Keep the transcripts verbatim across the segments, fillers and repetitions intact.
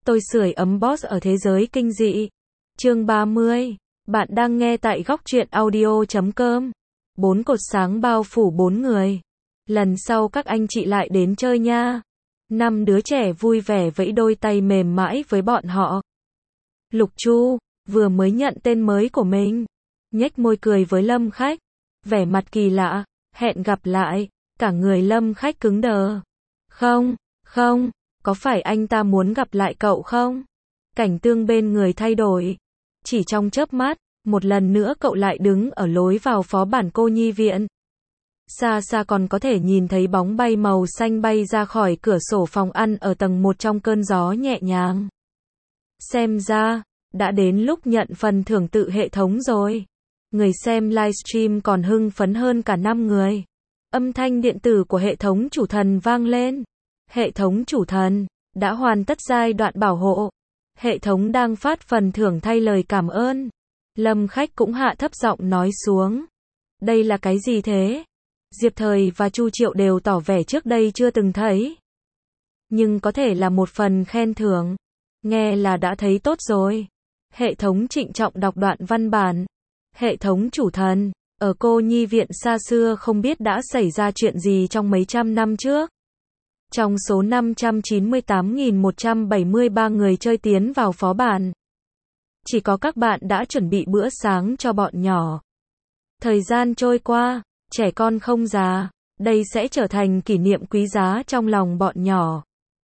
Tôi sưởi ấm boss ở thế giới kinh dị. Chương ba mươi. Bạn đang nghe tại góc truyện audio chấm com. Bốn cột sáng bao phủ bốn người. Lần sau các anh chị lại đến chơi nha. Năm đứa trẻ vui vẻ vẫy đôi tay mềm mãi với bọn họ. Lục Chu vừa mới nhận tên mới của mình, nhếch môi cười với Lâm Khách, vẻ mặt kỳ lạ. Hẹn gặp lại. Cả người Lâm Khách cứng đờ. Không, không, có phải anh ta muốn gặp lại cậu không? Cảnh tượng bên người thay đổi. Chỉ trong chớp mắt, một lần nữa cậu lại đứng ở lối vào phó bản cô nhi viện. Xa xa còn có thể nhìn thấy bóng bay màu xanh bay ra khỏi cửa sổ phòng ăn ở tầng một trong cơn gió nhẹ nhàng. Xem ra, đã đến lúc nhận phần thưởng tự hệ thống rồi. Người xem livestream còn hưng phấn hơn cả năm người. Âm thanh điện tử của hệ thống chủ thần vang lên. Hệ thống chủ thần đã hoàn tất giai đoạn bảo hộ. Hệ thống đang phát phần thưởng thay lời cảm ơn. Lâm Khách cũng hạ thấp giọng nói xuống. Đây là cái gì thế? Diệp Thời và Chu Triệu đều tỏ vẻ trước đây chưa từng thấy. Nhưng có thể là một phần khen thưởng. Nghe là đã thấy tốt rồi. Hệ thống trịnh trọng đọc đoạn văn bản. Hệ thống chủ thần, ở cô nhi viện xa xưa không biết đã xảy ra chuyện gì trong mấy trăm năm trước. Trong số năm trăm chín mươi tám nghìn một trăm bảy mươi ba người chơi tiến vào phó bản, chỉ có các bạn đã chuẩn bị bữa sáng cho bọn nhỏ. Thời gian trôi qua, trẻ con không già, đây sẽ trở thành kỷ niệm quý giá trong lòng bọn nhỏ.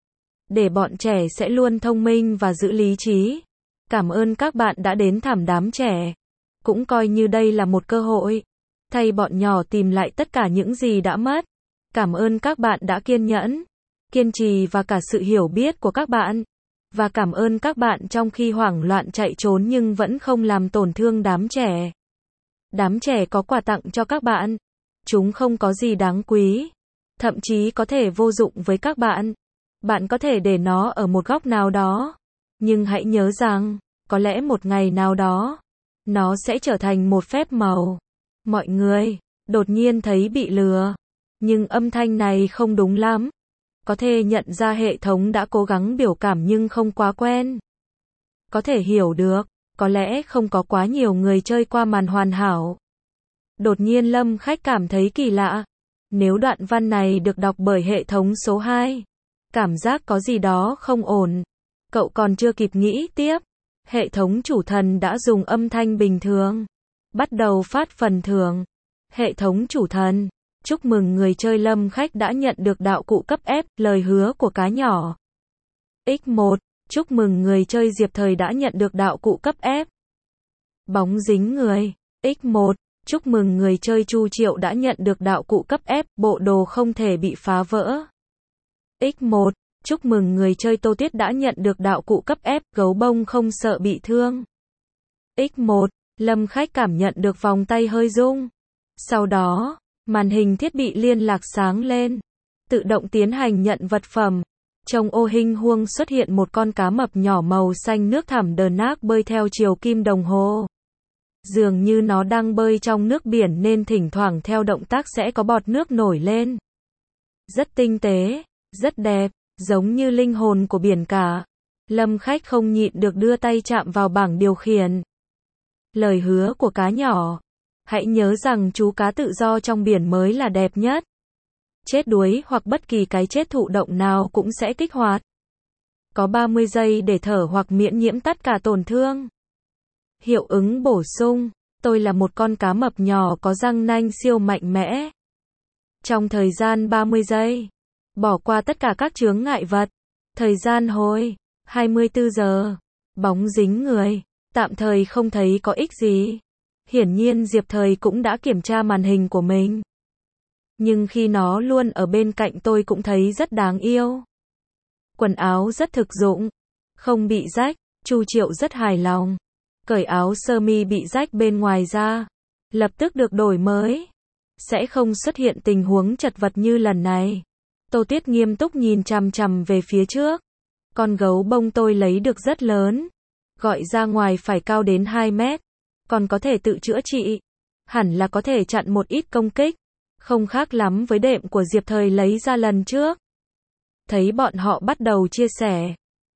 Để bọn trẻ sẽ luôn thông minh và giữ lý trí. Cảm ơn các bạn đã đến thảm đám trẻ. Cũng coi như đây là một cơ hội, thay bọn nhỏ tìm lại tất cả những gì đã mất. Cảm ơn các bạn đã kiên nhẫn, kiên trì và cả sự hiểu biết của các bạn. Và cảm ơn các bạn trong khi hoảng loạn chạy trốn nhưng vẫn không làm tổn thương đám trẻ. Đám trẻ có quà tặng cho các bạn. Chúng không có gì đáng quý, thậm chí có thể vô dụng với các bạn. Bạn có thể để nó ở một góc nào đó. Nhưng hãy nhớ rằng, có lẽ một ngày nào đó, nó sẽ trở thành một phép màu. Mọi người đột nhiên thấy bị lừa. Nhưng âm thanh này không đúng lắm. Có thể nhận ra hệ thống đã cố gắng biểu cảm nhưng không quá quen. Có thể hiểu được, có lẽ không có quá nhiều người chơi qua màn hoàn hảo. Đột nhiên Lâm Khách cảm thấy kỳ lạ. Nếu đoạn văn này được đọc bởi hệ thống số hai, cảm giác có gì đó không ổn. Cậu còn chưa kịp nghĩ tiếp. Hệ thống chủ thần đã dùng âm thanh bình thường. Bắt đầu phát phần thưởng. Hệ thống chủ thần, chúc mừng người chơi Lâm Khách đã nhận được đạo cụ cấp ép, lời hứa của cá nhỏ. ích một, chúc mừng người chơi Diệp Thời đã nhận được đạo cụ cấp ép. Bóng dính người. ích một, chúc mừng người chơi Chu Triệu đã nhận được đạo cụ cấp ép, bộ đồ không thể bị phá vỡ. ích một, chúc mừng người chơi Tô Tuyết đã nhận được đạo cụ cấp ép, gấu bông không sợ bị thương. ích một, Lâm Khách cảm nhận được vòng tay hơi rung. Sau đó, màn hình thiết bị liên lạc sáng lên. Tự động tiến hành nhận vật phẩm. Trong ô hình vuông xuất hiện một con cá mập nhỏ màu xanh nước thẳm đờ nác bơi theo chiều kim đồng hồ. Dường như nó đang bơi trong nước biển nên thỉnh thoảng theo động tác sẽ có bọt nước nổi lên. Rất tinh tế, rất đẹp, giống như linh hồn của biển cả. Lâm Khách không nhịn được đưa tay chạm vào bảng điều khiển. Lời hứa của cá nhỏ. Hãy nhớ rằng chú cá tự do trong biển mới là đẹp nhất. Chết đuối hoặc bất kỳ cái chết thụ động nào cũng sẽ kích hoạt. Có ba mươi giây để thở hoặc miễn nhiễm tất cả tổn thương. Hiệu ứng bổ sung. Tôi là một con cá mập nhỏ có răng nanh siêu mạnh mẽ. Trong thời gian ba mươi giây, bỏ qua tất cả các chướng ngại vật. Thời gian hồi hai mươi tư giờ. Bóng dính người. Tạm thời không thấy có ích gì. Hiển nhiên Diệp Thời cũng đã kiểm tra màn hình của mình. Nhưng khi nó luôn ở bên cạnh tôi cũng thấy rất đáng yêu. Quần áo rất thực dụng. Không bị rách. Chu Triệu rất hài lòng. Cởi áo sơ mi bị rách bên ngoài ra. Lập tức được đổi mới. Sẽ không xuất hiện tình huống chật vật như lần này. Tô Tuyết nghiêm túc nhìn chằm chằm về phía trước. Con gấu bông tôi lấy được rất lớn. Gọi ra ngoài phải cao đến hai mét. Còn có thể tự chữa trị. Hẳn là có thể chặn một ít công kích. Không khác lắm với đệm của Diệp Thời lấy ra lần trước. Thấy bọn họ bắt đầu chia sẻ.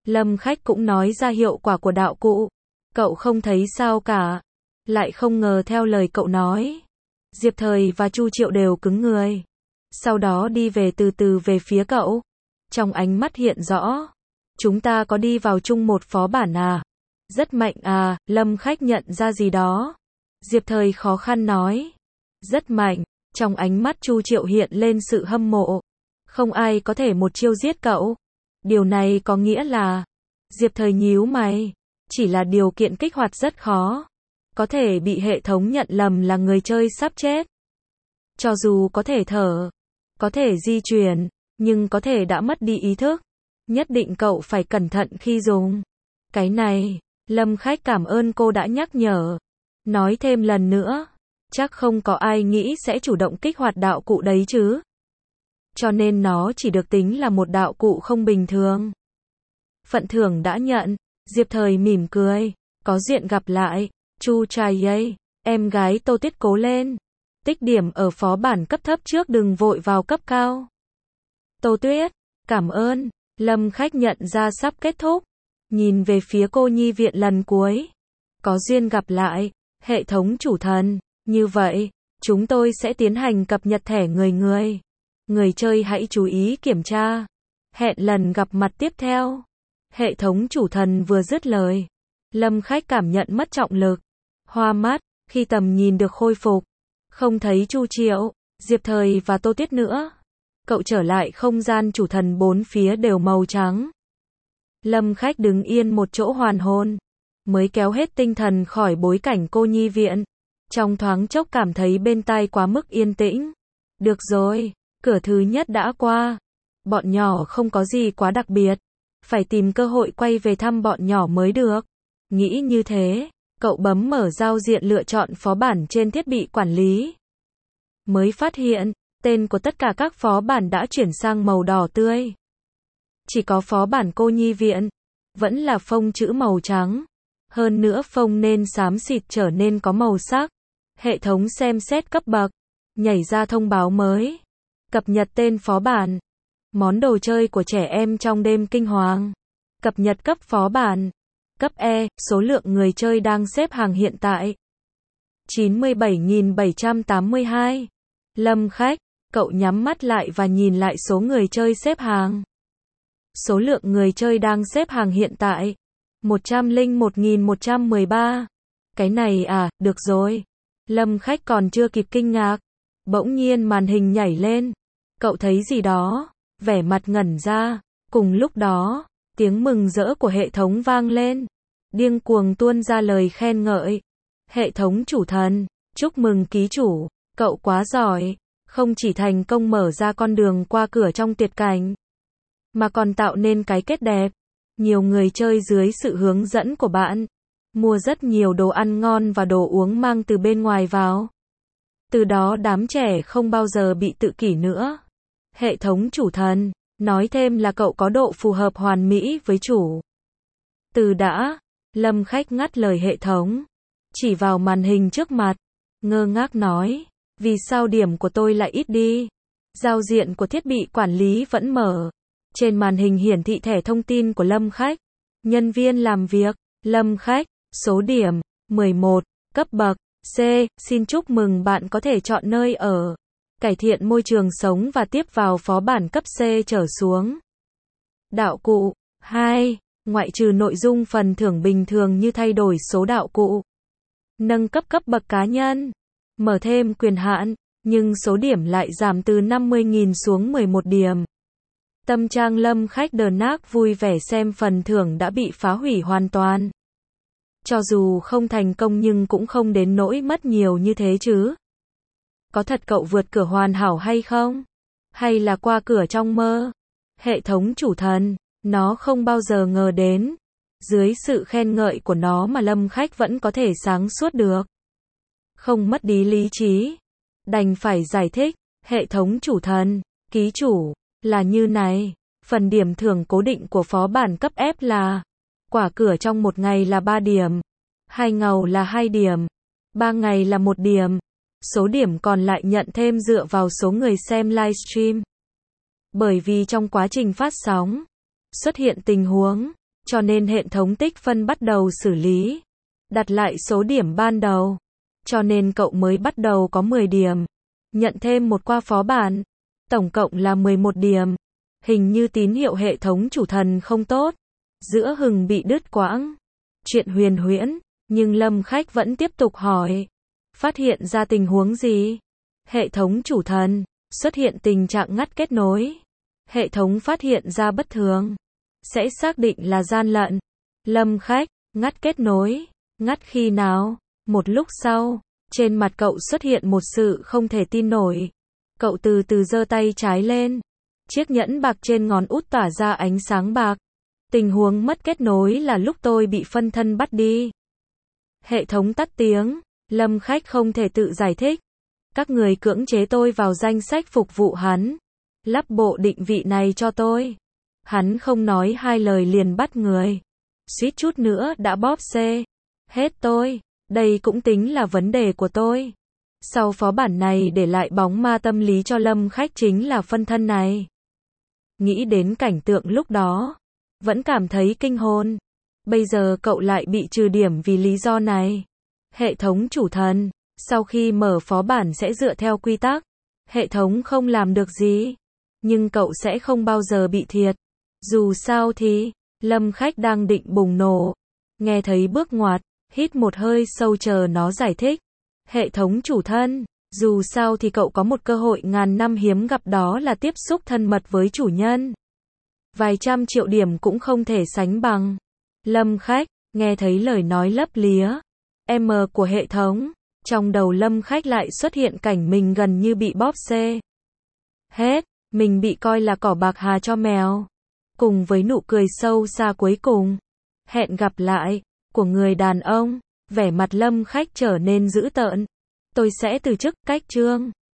Lâm Khách cũng nói ra hiệu quả của đạo cụ. Cậu không thấy sao cả. Lại không ngờ theo lời cậu nói, Diệp Thời và Chu Triệu đều cứng người. Sau đó đi về từ từ về phía cậu. Trong ánh mắt hiện rõ. Chúng ta có đi vào chung một phó bản à? Rất mạnh à, Lâm Khách nhận ra gì đó. Diệp Thời khó khăn nói. Rất mạnh. Trong ánh mắt Chu Triệu hiện lên sự hâm mộ. Không ai có thể một chiêu giết cậu. Điều này có nghĩa là... Diệp Thời nhíu mày. Chỉ là điều kiện kích hoạt rất khó. Có thể bị hệ thống nhận lầm là người chơi sắp chết. Cho dù có thể thở, có thể di chuyển, nhưng có thể đã mất đi ý thức. Nhất định cậu phải cẩn thận khi dùng. Cái này, Lâm Khách cảm ơn cô đã nhắc nhở. Nói thêm lần nữa, chắc không có ai nghĩ sẽ chủ động kích hoạt đạo cụ đấy chứ. Cho nên nó chỉ được tính là một đạo cụ không bình thường. Phận thưởng đã nhận, Diệp Thời mỉm cười, có duyên gặp lại. Chu trai ấy, em gái Tô Tuyết cố lên. Tích điểm ở phó bản cấp thấp trước đừng vội vào cấp cao. Tô Tuyết, cảm ơn. Lâm Khách nhận ra sắp kết thúc. Nhìn về phía cô nhi viện lần cuối. Có duyên gặp lại, hệ thống chủ thần. Như vậy, chúng tôi sẽ tiến hành cập nhật thẻ người người. Người chơi hãy chú ý kiểm tra. Hẹn lần gặp mặt tiếp theo. Hệ thống chủ thần vừa dứt lời. Lâm Khách cảm nhận mất trọng lực. Hoa mắt, khi tầm nhìn được khôi phục. Không thấy Chu Triệu, Diệp Thời và Tô Tuyết nữa. Cậu trở lại không gian chủ thần bốn phía đều màu trắng. Lâm Khách đứng yên một chỗ hoàn hồn. Mới kéo hết tinh thần khỏi bối cảnh cô nhi viện. Trong thoáng chốc cảm thấy bên tai quá mức yên tĩnh. Được rồi, cửa thứ nhất đã qua. Bọn nhỏ không có gì quá đặc biệt. Phải tìm cơ hội quay về thăm bọn nhỏ mới được. Nghĩ như thế, cậu bấm mở giao diện lựa chọn phó bản trên thiết bị quản lý. Mới phát hiện, tên của tất cả các phó bản đã chuyển sang màu đỏ tươi. Chỉ có phó bản cô nhi viện, vẫn là phông chữ màu trắng. Hơn nữa phông nên xám xịt trở nên có màu sắc. Hệ thống xem xét cấp bậc, nhảy ra thông báo mới. Cập nhật tên phó bản. Món đồ chơi của trẻ em trong đêm kinh hoàng. Cập nhật cấp phó bản. Cấp E, số lượng người chơi đang xếp hàng hiện tại. chín mươi bảy nghìn bảy trăm tám mươi hai. Lâm Khách, cậu nhắm mắt lại và nhìn lại số người chơi xếp hàng. Số lượng người chơi đang xếp hàng hiện tại. một trăm lẻ một nghìn một trăm mười ba. Cái này à, được rồi. Lâm Khách còn chưa kịp kinh ngạc. Bỗng nhiên màn hình nhảy lên. Cậu thấy gì đó, vẻ mặt ngẩn ra. Cùng lúc đó, tiếng mừng rỡ của hệ thống vang lên. Điên cuồng tuôn ra lời khen ngợi. Hệ thống chủ thần, chúc mừng ký chủ, cậu quá giỏi. Không chỉ thành công mở ra con đường qua cửa trong tuyệt cảnh, mà còn tạo nên cái kết đẹp. Nhiều người chơi dưới sự hướng dẫn của bạn. Mua rất nhiều đồ ăn ngon và đồ uống mang từ bên ngoài vào. Từ đó đám trẻ không bao giờ bị tự kỷ nữa. Hệ thống chủ thần, nói thêm là cậu có độ phù hợp hoàn mỹ với chủ. Từ đã, Lâm Khách ngắt lời hệ thống. Chỉ vào màn hình trước mặt. Ngơ ngác nói. Vì sao điểm của tôi lại ít đi? Giao diện của thiết bị quản lý vẫn mở. Trên màn hình hiển thị thẻ thông tin của Lâm Khách. Nhân viên làm việc. Lâm Khách. Số điểm. mười một. Cấp bậc. C. Xin chúc mừng bạn có thể chọn nơi ở. Cải thiện môi trường sống và tiếp vào phó bản cấp C trở xuống. Đạo cụ. hai. Ngoại trừ nội dung phần thưởng bình thường như thay đổi số đạo cụ. Nâng cấp cấp bậc cá nhân. Mở thêm quyền hạn, nhưng số điểm lại giảm từ năm mươi nghìn xuống mười một điểm. Tâm trạng Lâm Khách đờn nác vui vẻ xem phần thưởng đã bị phá hủy hoàn toàn. Cho dù không thành công nhưng cũng không đến nỗi mất nhiều như thế chứ. Có thật cậu vượt cửa hoàn hảo hay không? Hay là qua cửa trong mơ? Hệ thống chủ thần, nó không bao giờ ngờ đến. Dưới sự khen ngợi của nó mà Lâm Khách vẫn có thể sáng suốt được. Không mất đi lý trí. Đành phải giải thích. Hệ thống chủ thần, ký chủ, là như này. Phần điểm thưởng cố định của phó bản cấp F là quả cửa trong một ngày là ba điểm. Hai ngầu là hai điểm. Ba ngày là một điểm. Số điểm còn lại nhận thêm dựa vào số người xem livestream. Bởi vì trong quá trình phát sóng, xuất hiện tình huống, cho nên hệ thống tích phân bắt đầu xử lý. Đặt lại số điểm ban đầu. Cho nên cậu mới bắt đầu có mười điểm. Nhận thêm một qua phó bản. Tổng cộng là mười một điểm. Hình như tín hiệu hệ thống chủ thần không tốt. Giữa Hừng bị đứt quãng. Chuyện huyền huyễn. Nhưng Lâm Khách vẫn tiếp tục hỏi. Phát hiện ra tình huống gì? Hệ thống chủ thần. Xuất hiện tình trạng ngắt kết nối. Hệ thống phát hiện ra bất thường. Sẽ xác định là gian lận. Lâm Khách. Ngắt kết nối. Ngắt khi nào? Một lúc sau. Trên mặt cậu xuất hiện một sự không thể tin nổi. Cậu từ từ giơ tay trái lên. Chiếc nhẫn bạc trên ngón út tỏa ra ánh sáng bạc. Tình huống mất kết nối là lúc tôi bị phân thân bắt đi. Hệ thống tắt tiếng. Lâm Khách không thể tự giải thích. Các người cưỡng chế tôi vào danh sách phục vụ hắn. Lắp bộ định vị này cho tôi. Hắn không nói hai lời liền bắt người. Suýt chút nữa đã bóp xê. Hết tôi. Đây cũng tính là vấn đề của tôi. Sau phó bản này để lại bóng ma tâm lý cho Lâm Khách chính là phân thân này. Nghĩ đến cảnh tượng lúc đó. Vẫn cảm thấy kinh hồn. Bây giờ cậu lại bị trừ điểm vì lý do này. Hệ thống chủ thần. Sau khi mở phó bản sẽ dựa theo quy tắc. Hệ thống không làm được gì. Nhưng cậu sẽ không bao giờ bị thiệt. Dù sao thì, Lâm Khách đang định bùng nổ. Nghe thấy bước ngoặt, hít một hơi sâu chờ nó giải thích. Hệ thống chủ thân, dù sao thì cậu có một cơ hội ngàn năm hiếm gặp, đó là tiếp xúc thân mật với chủ nhân. Vài trăm triệu điểm cũng không thể sánh bằng. Lâm Khách, nghe thấy lời nói lấp lía. M của hệ thống. Trong đầu Lâm Khách lại xuất hiện cảnh mình gần như bị bóp xê. Hết, mình bị coi là cỏ bạc hà cho mèo. Cùng với nụ cười sâu xa cuối cùng. Hẹn gặp lại, của người đàn ông. Vẻ mặt Lâm Khách trở nên dữ tợn. Tôi sẽ từ chức, cách chương.